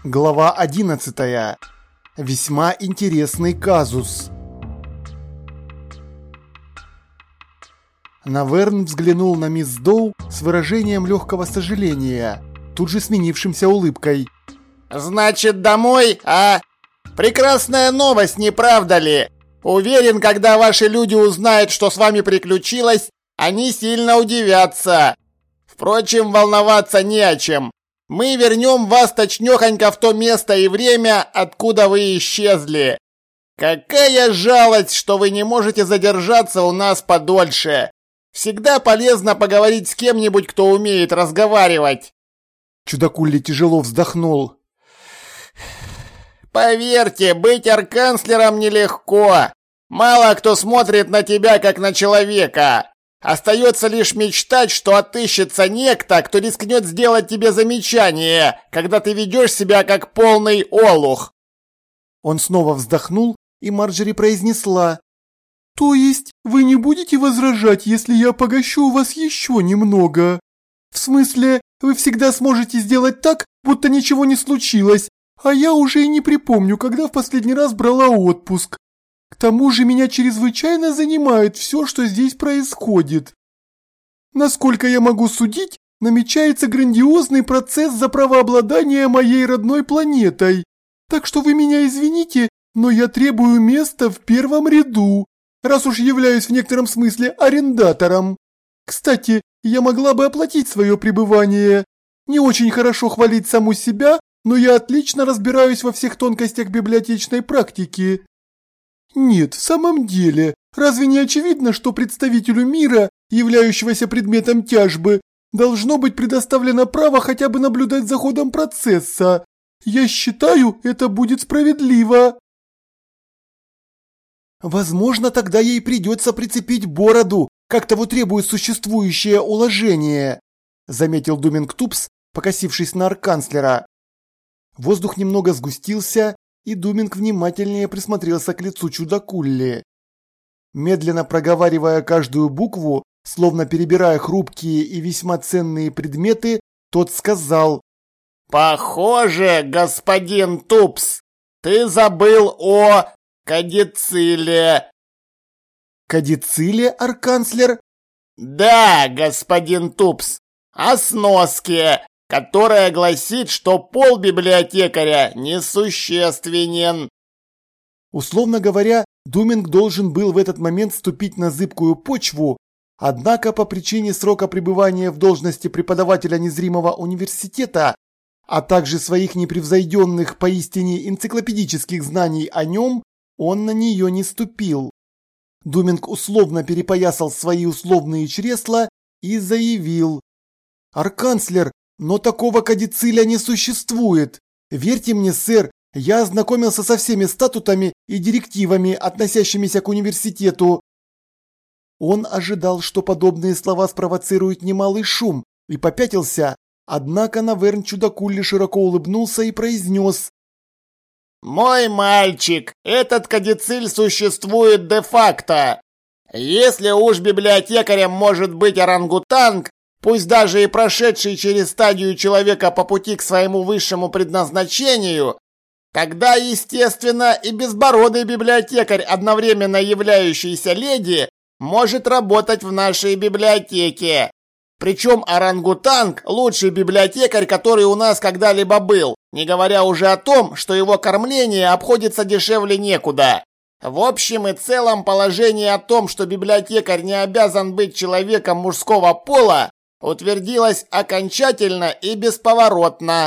Глава 11. Весьма интересный казус. Наверн взглянул на мисс Доу с выражением легкого сожаления, тут же сменившимся улыбкой. «Значит, домой, а? Прекрасная новость, не правда ли? Уверен, когда ваши люди узнают, что с вами приключилось, они сильно удивятся. Впрочем, волноваться не о чем. Мы вернем вас точнёхонько в то место и время, откуда вы исчезли. Какая жалость, что вы не можете задержаться у нас подольше. Всегда полезно поговорить с кем-нибудь, кто умеет разговаривать». Чудакулли тяжело вздохнул. «Поверьте, быть арканцлером нелегко. Мало кто смотрит на тебя, как на человека. Остается лишь мечтать, что отыщется некто, кто рискнет сделать тебе замечание, когда ты ведешь себя как полный олух». Он снова вздохнул, и Марджери произнесла: «То есть вы не будете возражать, если я погощу у вас еще немного? В смысле, вы всегда сможете сделать так, будто ничего не случилось, а я уже и не припомню, когда в последний раз брала отпуск. К тому же меня чрезвычайно занимает все, что здесь происходит. Насколько я могу судить, намечается грандиозный процесс за правообладание моей родной планетой. Так что вы меня извините, но я требую места в первом ряду, раз уж являюсь в некотором смысле арендатором. Кстати, я могла бы оплатить свое пребывание. Не очень хорошо хвалить саму себя, но я отлично разбираюсь во всех тонкостях библиотечной практики. Нет, в самом деле, разве не очевидно, что представителю мира, являющегося предметом тяжбы, должно быть предоставлено право хотя бы наблюдать за ходом процесса? Я считаю, это будет справедливо». «Возможно, тогда ей придется прицепить бороду, как того требует существующее уложение», заметил Думинг-Тупс, покосившись на арканцлера. Воздух немного сгустился, и Думинг внимательнее присмотрелся к лицу чудакулли. Медленно проговаривая каждую букву, словно перебирая хрупкие и весьма ценные предметы, тот сказал: «Похоже, господин Тупс, ты забыл о кадициле». «Кадициле, арканцлер?» «Да, господин Тупс, о сноске, которая гласит, что пол библиотекаря несущественен». Условно говоря, Думинг должен был в этот момент вступить на зыбкую почву, однако по причине срока пребывания в должности преподавателя незримого университета, а также своих непревзойденных поистине энциклопедических знаний о нем, он на нее не ступил. Думинг условно перепоясал свои условные чресла и заявил: «Арканцлер, но такого кадициля не существует. Верьте мне, сэр, я ознакомился со всеми статутами и директивами, относящимися к университету». Он ожидал, что подобные слова спровоцируют немалый шум, и попятился, однако Наверн чудакулли широко улыбнулся и произнес: «Мой мальчик, этот кадициль существует де-факто. Если уж библиотекарем может быть орангутанг, пусть даже и прошедший через стадию человека по пути к своему высшему предназначению, тогда, естественно, и безбородый библиотекарь, одновременно являющийся леди, может работать в нашей библиотеке. Причем орангутанг – лучший библиотекарь, который у нас когда-либо был, не говоря уже о том, что его кормление обходится дешевле некуда. В общем и целом, положение о том, что библиотекарь не обязан быть человеком мужского пола, утвердилось окончательно и бесповоротно».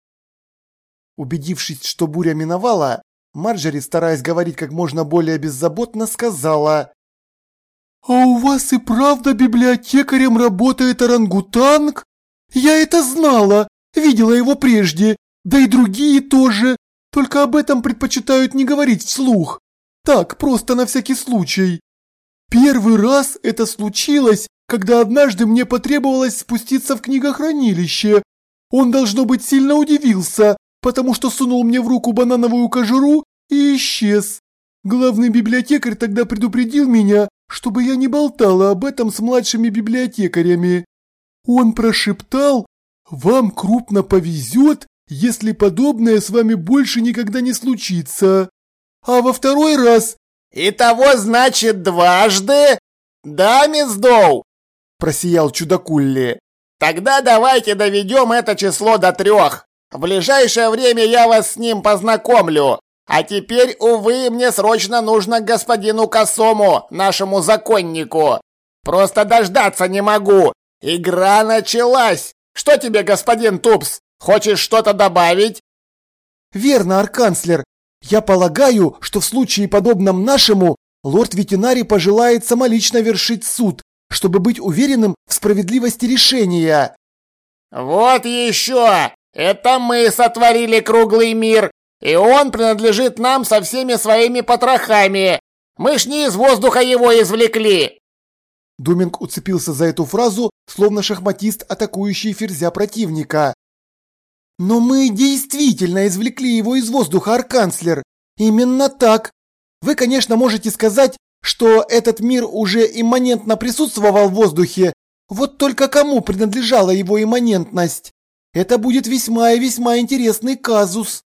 Убедившись, что буря миновала, Марджери, стараясь говорить как можно более беззаботно, сказала: «А у вас и правда библиотекарем работает орангутанг? Я это знала, видела его прежде, да и другие тоже, только об этом предпочитают не говорить вслух. Так, просто на всякий случай. Первый раз это случилось, когда однажды мне потребовалось спуститься в книгохранилище. Он, должно быть, сильно удивился, потому что сунул мне в руку банановую кожуру и исчез. Главный библиотекарь тогда предупредил меня, чтобы я не болтала об этом с младшими библиотекарями. Он прошептал: «Вам крупно повезет, если подобное с вами больше никогда не случится. А во второй раз... Итого, значит, дважды? Да, мисс Доу? Просиял чудакулли. Тогда давайте доведем это число до 3. В ближайшее время я вас с ним познакомлю. А теперь, увы, мне срочно нужно к господину Косому, нашему законнику. Просто дождаться не могу. Игра началась. Что тебе, господин Тупс? Хочешь что-то добавить? Верно, арканцлер. Я полагаю, что в случае подобном нашему, лорд-ветеринарий пожелает самолично вершить суд, чтобы быть уверенным в справедливости решения. Вот еще! Это мы сотворили круглый мир, и он принадлежит нам со всеми своими потрохами. Мы ж не из воздуха его извлекли. Думинг уцепился за эту фразу, словно шахматист, атакующий ферзя противника. Но мы действительно извлекли его из воздуха, арканцлер. Именно так. Вы, конечно, можете сказать, что этот мир уже имманентно присутствовал в воздухе, вот только кому принадлежала его имманентность? Это будет весьма и весьма интересный казус.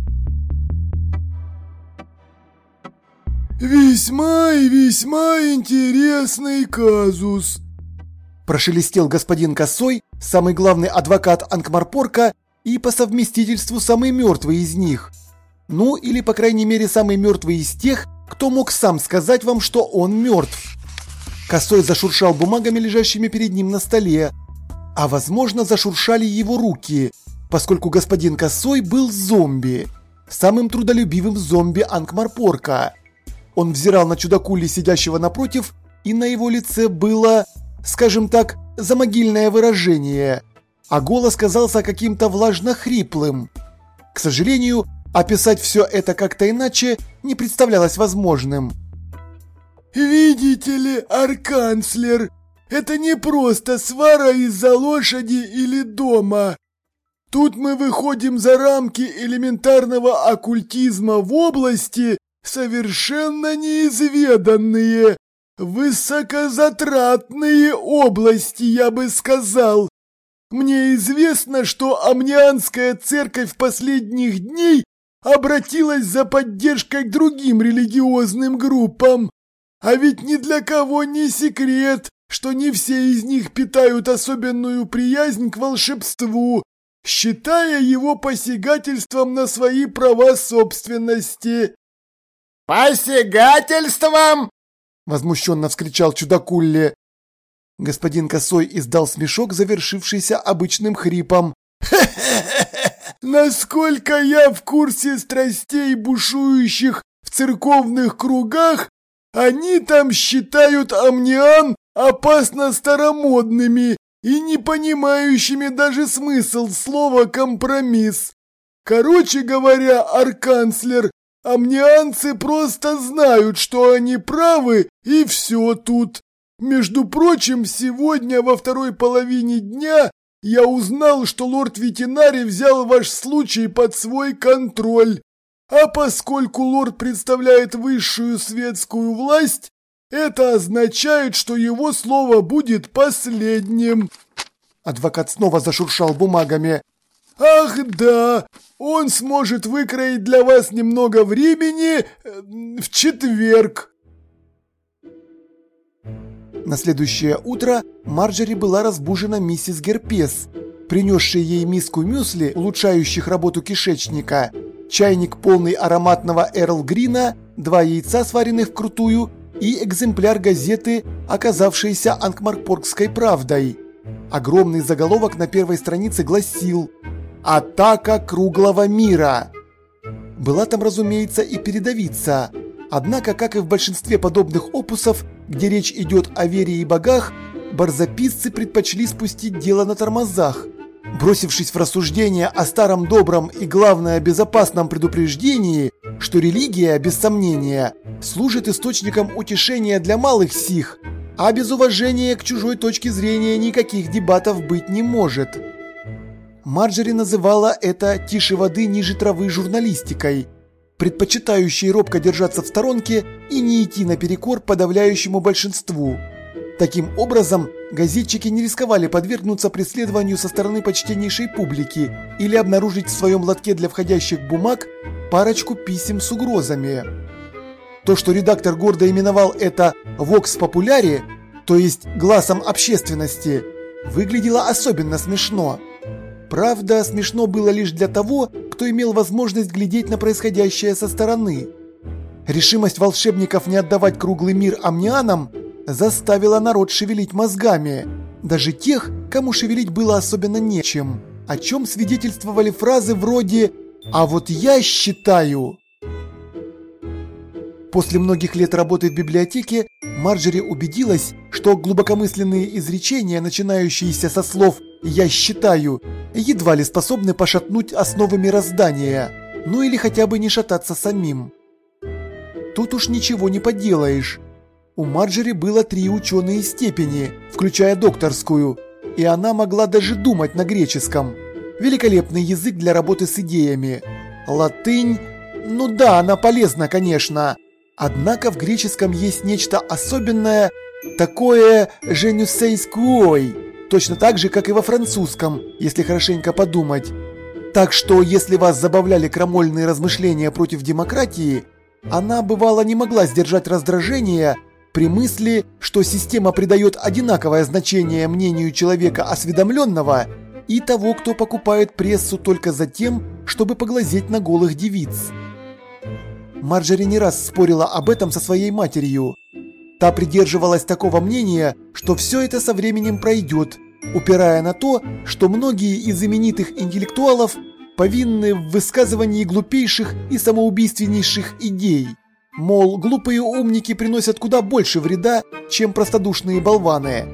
«Весьма и весьма интересный казус», – прошелестел господин Косой, самый главный адвокат Анкмарпорка и по совместительству самый мертвый из них. Ну, или, по крайней мере, самый мертвый из тех, кто мог сам сказать вам, что он мертв. Косой зашуршал бумагами, лежащими перед ним на столе. А, возможно, зашуршали его руки, поскольку господин Косой был зомби. Самым трудолюбивым зомби Анкмарпорка. Он взирал на чудакули, сидящего напротив, и на его лице было, скажем так, замогильное выражение. А голос казался каким-то влажно-хриплым. К сожалению, описать все это как-то иначе не представлялось возможным. «Видите ли, арканцлер, это не просто свара из-за лошади или дома. Тут мы выходим за рамки элементарного оккультизма в области, совершенно неизведанные, высокозатратные области, я бы сказал. Мне известно, что Омнианская церковь последних дней обратилась за поддержкой к другим религиозным группам. А ведь ни для кого не секрет, что не все из них питают особенную приязнь к волшебству, считая его посягательством на свои права собственности. «Посягательством?» – возмущенно вскричал чудакулли. Господин Косой издал смешок, завершившийся обычным хрипом. Насколько я в курсе страстей, бушующих в церковных кругах, они там считают Омниан опасно старомодными и не понимающими даже смысл слова «компромисс». Короче говоря, арканцлер, омнианцы просто знают, что они правы, и все тут. Между прочим, сегодня во второй половине дня я узнал, что лорд-ветеринарий взял ваш случай под свой контроль. А поскольку лорд представляет высшую светскую власть, это означает, что его слово будет последним. Адвокат снова зашуршал бумагами. Ах да, он сможет выкроить для вас немного времени в четверг. На следующее утро Марджори была разбужена миссис Герпес, принесшей ей миску мюсли, улучшающих работу кишечника, чайник, полный ароматного Эрл Грина, 2 яйца, сваренных вкрутую, и экземпляр газеты, оказавшейся Анкмарпоркской правдой. Огромный заголовок на первой странице гласил «Атака круглого мира». Была там, разумеется, и передовица. Однако, как и в большинстве подобных опусов, где речь идет о вере и богах, барзаписцы предпочли спустить дело на тормозах. Бросившись в рассуждения о старом добром и, главное, безопасном предупреждении, что религия, без сомнения, служит источником утешения для малых сих, а без уважения к чужой точке зрения никаких дебатов быть не может. Марджори называла это «тише воды ниже травы» журналистикой, предпочитающей робко держаться в сторонке и не идти наперекор подавляющему большинству. Таким образом, газетчики не рисковали подвергнуться преследованию со стороны почтеннейшей публики или обнаружить в своем лотке для входящих бумаг парочку писем с угрозами. То, что редактор гордо именовал это «Vox Populi», то есть глазом общественности, выглядело особенно смешно. Правда, смешно было лишь для того, кто имел возможность глядеть на происходящее со стороны. Решимость волшебников не отдавать круглый мир амнианам заставила народ шевелить мозгами, даже тех, кому шевелить было особенно нечем, о чем свидетельствовали фразы вроде «А вот я считаю». После многих лет работы в библиотеке Марджери убедилась, что глубокомысленные изречения, начинающиеся со слов «я считаю», едва ли способны пошатнуть основы мироздания, ну или хотя бы не шататься самим. Тут уж ничего не поделаешь. У Марджери было 3 ученые степени, включая докторскую, и она могла даже думать на греческом. Великолепный язык для работы с идеями. Латынь, ну да, она полезна, конечно. Однако в греческом есть нечто особенное, такое «je ne sais quoi», точно так же, как и во французском, если хорошенько подумать. Так что, если вас забавляли крамольные размышления против демократии, она, бывало, не могла сдержать раздражение при мысли, что система придает одинаковое значение мнению человека осведомленного и того, кто покупает прессу только за тем, чтобы поглазеть на голых девиц. Марджери не раз спорила об этом со своей матерью. Та придерживалась такого мнения, что все это со временем пройдет, упирая на то, что многие из именитых интеллектуалов повинны в высказывании глупейших и самоубийственнейших идей. Мол, глупые умники приносят куда больше вреда, чем простодушные болваны.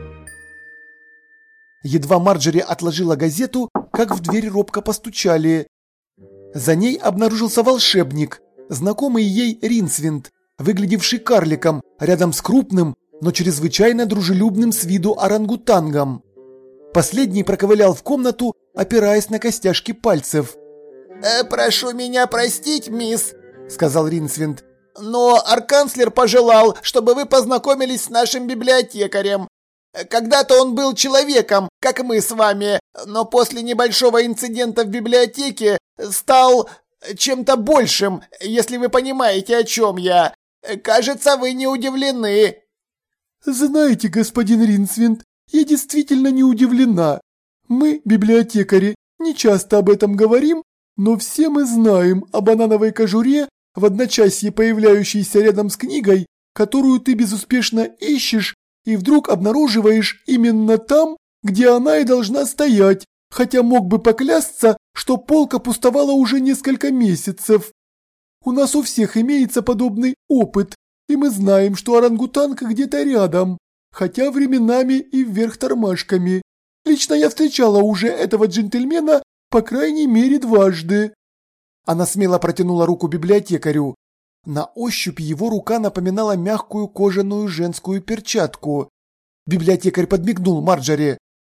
Едва Марджери отложила газету, как в дверь робко постучали. За ней обнаружился волшебник, знакомый ей Ринсвинд, выглядевший карликом рядом с крупным, но чрезвычайно дружелюбным с виду орангутангом. Последний проковылял в комнату, опираясь на костяшки пальцев. «Прошу меня простить, мисс», — сказал Ринсвинд, «но арканцлер пожелал, чтобы вы познакомились с нашим библиотекарем. Когда-то он был человеком, как мы с вами, но после небольшого инцидента в библиотеке стал чем-то большим, если вы понимаете, о чем я. Кажется, вы не удивлены». «Знаете, господин Ринсвинд, я действительно не удивлена. Мы, библиотекари, не часто об этом говорим, но все мы знаем о банановой кожуре, в одночасье появляющейся рядом с книгой, которую ты безуспешно ищешь и вдруг обнаруживаешь именно там, где она и должна стоять, хотя мог бы поклясться, что полка пустовала уже несколько месяцев. У нас у всех имеется подобный опыт, и мы знаем, что орангутанг где-то рядом, хотя временами и вверх тормашками. Лично я встречала уже этого джентльмена по крайней мере 2 раза». Она смело протянула руку библиотекарю. На ощупь его рука напоминала мягкую кожаную женскую перчатку. Библиотекарь подмигнул Марджери.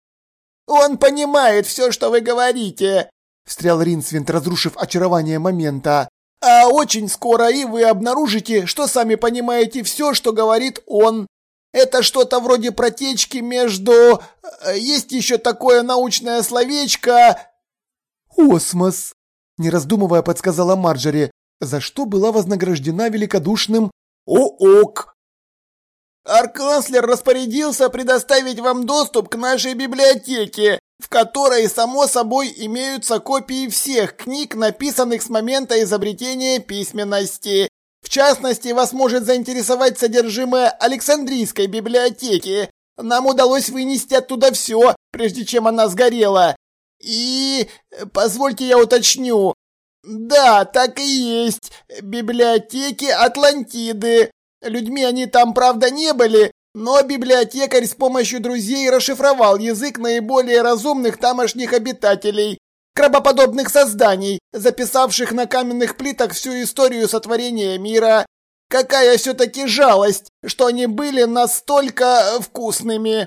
«Он понимает все, что вы говорите», — встрял Ринсвинд, разрушив очарование момента. «А очень скоро и вы обнаружите, что сами понимаете все, что говорит он. Это что-то вроде протечки между... Есть еще такое научное словечко...» «Осмос», — не раздумывая подсказала Марджери, за что была вознаграждена великодушным «О-ок». «Арканцлер распорядился предоставить вам доступ к нашей библиотеке, в которой, само собой, имеются копии всех книг, написанных с момента изобретения письменности. В частности, вас может заинтересовать содержимое Александрийской библиотеки. Нам удалось вынести оттуда все, прежде чем она сгорела. И... позвольте я уточню. Да, так и есть. Библиотеки Атлантиды. Людьми они там, правда, не были, но библиотекарь с помощью друзей расшифровал язык наиболее разумных тамошних обитателей, крабоподобных созданий, записавших на каменных плитах всю историю сотворения мира. Какая все-таки жалость, что они были настолько вкусными!»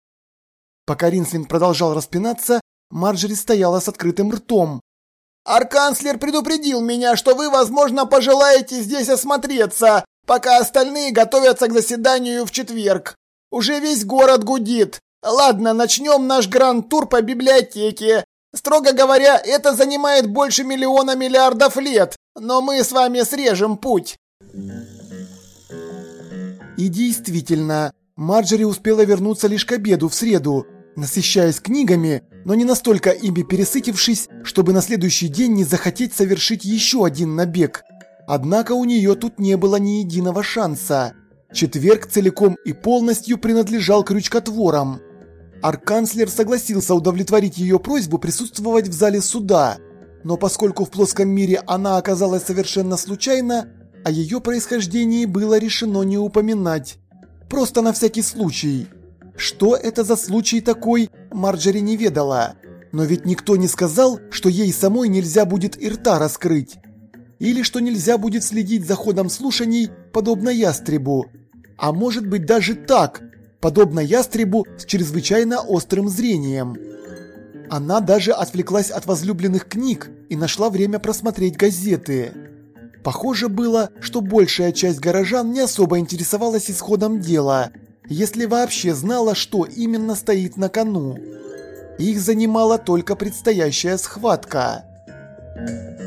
Пока Ринсвинд продолжал распинаться, Марджери стояла с открытым ртом. «Арканцлер предупредил меня, что вы, возможно, пожелаете здесь осмотреться, пока остальные готовятся к заседанию в четверг. Уже весь город гудит. Ладно, начнем наш гранд-тур по библиотеке. Строго говоря, это занимает больше 1 миллиарда лет, но мы с вами срежем путь». И действительно, Марджори успела вернуться лишь к обеду в среду, насыщаясь книгами, но не настолько ими пересытившись, чтобы на следующий день не захотеть совершить еще один набег. Однако у нее тут не было ни единого шанса. Четверг целиком и полностью принадлежал крючкотворам. Арканцлер согласился удовлетворить ее просьбу присутствовать в зале суда, но поскольку в плоском мире она оказалась совершенно случайно, о ее происхождении было решено не упоминать. Просто на всякий случай. Что это за случай такой, Марджори не ведала. Но ведь никто не сказал, что ей самой нельзя будет и рта раскрыть. Или что нельзя будет следить за ходом слушаний, подобно ястребу. А может быть даже так, подобно ястребу с чрезвычайно острым зрением. Она даже отвлеклась от возлюбленных книг и нашла время просмотреть газеты. Похоже было, что большая часть горожан не особо интересовалась исходом дела, если вообще знала, что именно стоит на кону. Их занимала только предстоящая схватка.